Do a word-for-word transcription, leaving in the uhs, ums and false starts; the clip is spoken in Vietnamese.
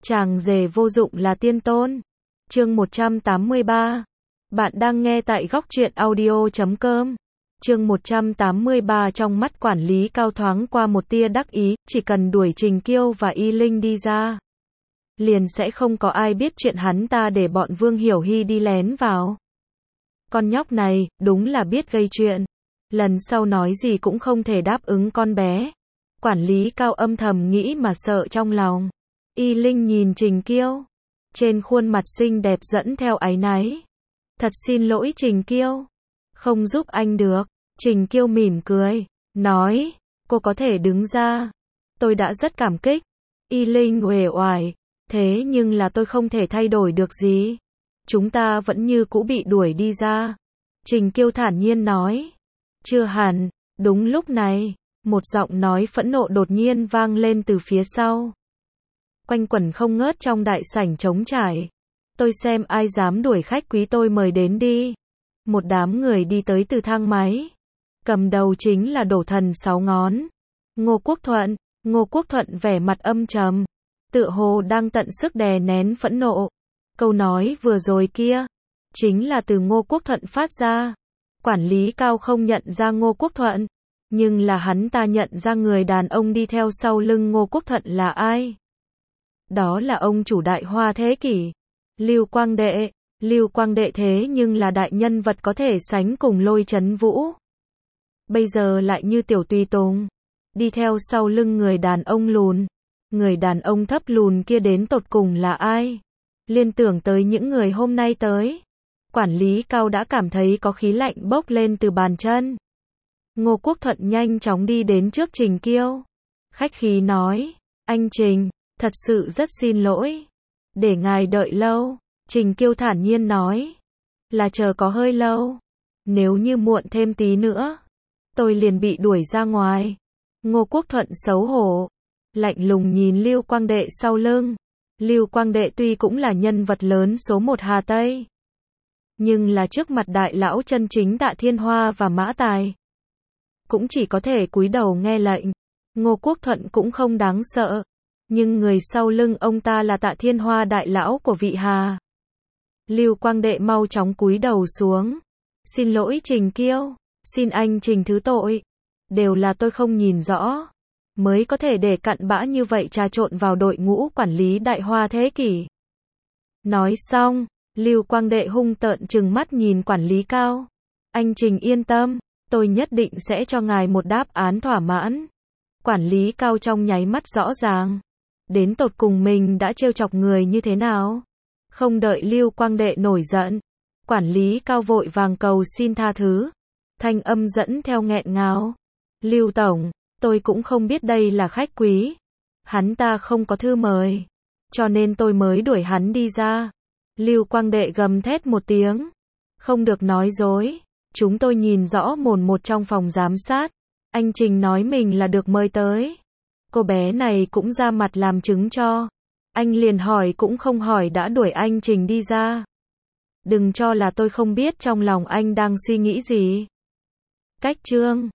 Chàng rể vô dụng là tiên tôn. Chương một trăm tám mươi ba. Bạn đang nghe tại góc truyện audio chấm com. Chương một trăm tám mươi ba. Trong mắt quản lý Cao thoáng qua một tia đắc ý, chỉ cần đuổi Trình Kiêu và Y Linh đi ra, liền sẽ không có ai biết chuyện hắn ta để bọn Vương Hiểu Hy đi lén vào. Con nhóc này, đúng là biết gây chuyện. Lần sau nói gì cũng không thể đáp ứng con bé. Quản lý Cao âm thầm nghĩ mà sợ trong lòng. Y Linh nhìn Trình Kiêu, trên khuôn mặt xinh đẹp dẫn theo áy náy. Thật xin lỗi Trình Kiêu, không giúp anh được. Trình Kiêu mỉm cười, nói, cô có thể đứng ra. Tôi đã rất cảm kích. Y Linh uể oải, thế nhưng là tôi không thể thay đổi được gì. Chúng ta vẫn như cũ bị đuổi đi ra. Trình Kiêu thản nhiên nói, chưa hẳn. Đúng lúc này, một giọng nói phẫn nộ đột nhiên vang lên từ phía sau, quanh quẩn không ngớt trong đại sảnh trống trải. Tôi xem ai dám đuổi khách quý tôi mời đến đi. Một đám người đi tới từ thang máy. Cầm đầu chính là đổ thần sáu ngón, Ngô Quốc Thuận. Ngô Quốc Thuận vẻ mặt âm trầm, tựa hồ đang tận sức đè nén phẫn nộ. Câu nói vừa rồi kia, chính là từ Ngô Quốc Thuận phát ra. Quản lý Cao không nhận ra Ngô Quốc Thuận, nhưng là hắn ta nhận ra người đàn ông đi theo sau lưng Ngô Quốc Thuận là ai. Đó là ông chủ Đại Hoa thế kỷ, Lưu Quang Đệ. Lưu Quang Đệ thế nhưng là đại nhân vật có thể sánh cùng Lôi Chấn Vũ. Bây giờ lại như tiểu tùy tùng, đi theo sau lưng người đàn ông lùn. Người đàn ông thấp lùn kia đến tột cùng là ai? Liên tưởng tới những người hôm nay tới, quản lý Cao đã cảm thấy có khí lạnh bốc lên từ bàn chân. Ngô Quốc Thuận nhanh chóng đi đến trước Trình Kiêu, khách khí nói, anh Trình, thật sự rất xin lỗi, để ngài đợi lâu. Trình Kiêu thản nhiên nói, là chờ có hơi lâu, nếu như muộn thêm tí nữa, tôi liền bị đuổi ra ngoài. Ngô Quốc Thuận xấu hổ, lạnh lùng nhìn Lưu Quang Đệ sau lưng. Lưu Quang Đệ tuy cũng là nhân vật lớn số một Hà Tây, nhưng là trước mặt đại lão chân chính Tạ Thiên Hoa và Mã Tài, cũng chỉ có thể cúi đầu nghe lệnh. Ngô Quốc Thuận cũng không đáng sợ, nhưng người sau lưng ông ta là Tạ Thiên Hoa đại lão của vị Hà. Lưu Quang Đệ mau chóng cúi đầu xuống. Xin lỗi Trình Kiêu, xin anh Trình thứ tội. Đều là tôi không nhìn rõ, mới có thể để cặn bã như vậy trà trộn vào đội ngũ quản lý Đại Hoa thế kỷ. Nói xong, Lưu Quang Đệ hung tợn trừng mắt nhìn quản lý Cao. Anh Trình yên tâm, tôi nhất định sẽ cho ngài một đáp án thỏa mãn. Quản lý Cao trong nháy mắt rõ ràng, đến tột cùng mình đã trêu chọc người như thế nào. Không đợi Lưu Quang Đệ nổi giận, quản lý Cao vội vàng cầu xin tha thứ. Thanh âm dẫn theo nghẹn ngào. Lưu Tổng, tôi cũng không biết đây là khách quý. Hắn ta không có thư mời, cho nên tôi mới đuổi hắn đi ra. Lưu Quang Đệ gầm thét một tiếng. Không được nói dối, chúng tôi nhìn rõ mồn một trong phòng giám sát. Anh Trình nói mình là được mời tới. Cô bé này cũng ra mặt làm chứng cho. Anh liền hỏi cũng không hỏi đã đuổi anh Trình đi ra. Đừng cho là tôi không biết trong lòng anh đang suy nghĩ gì. Cách chương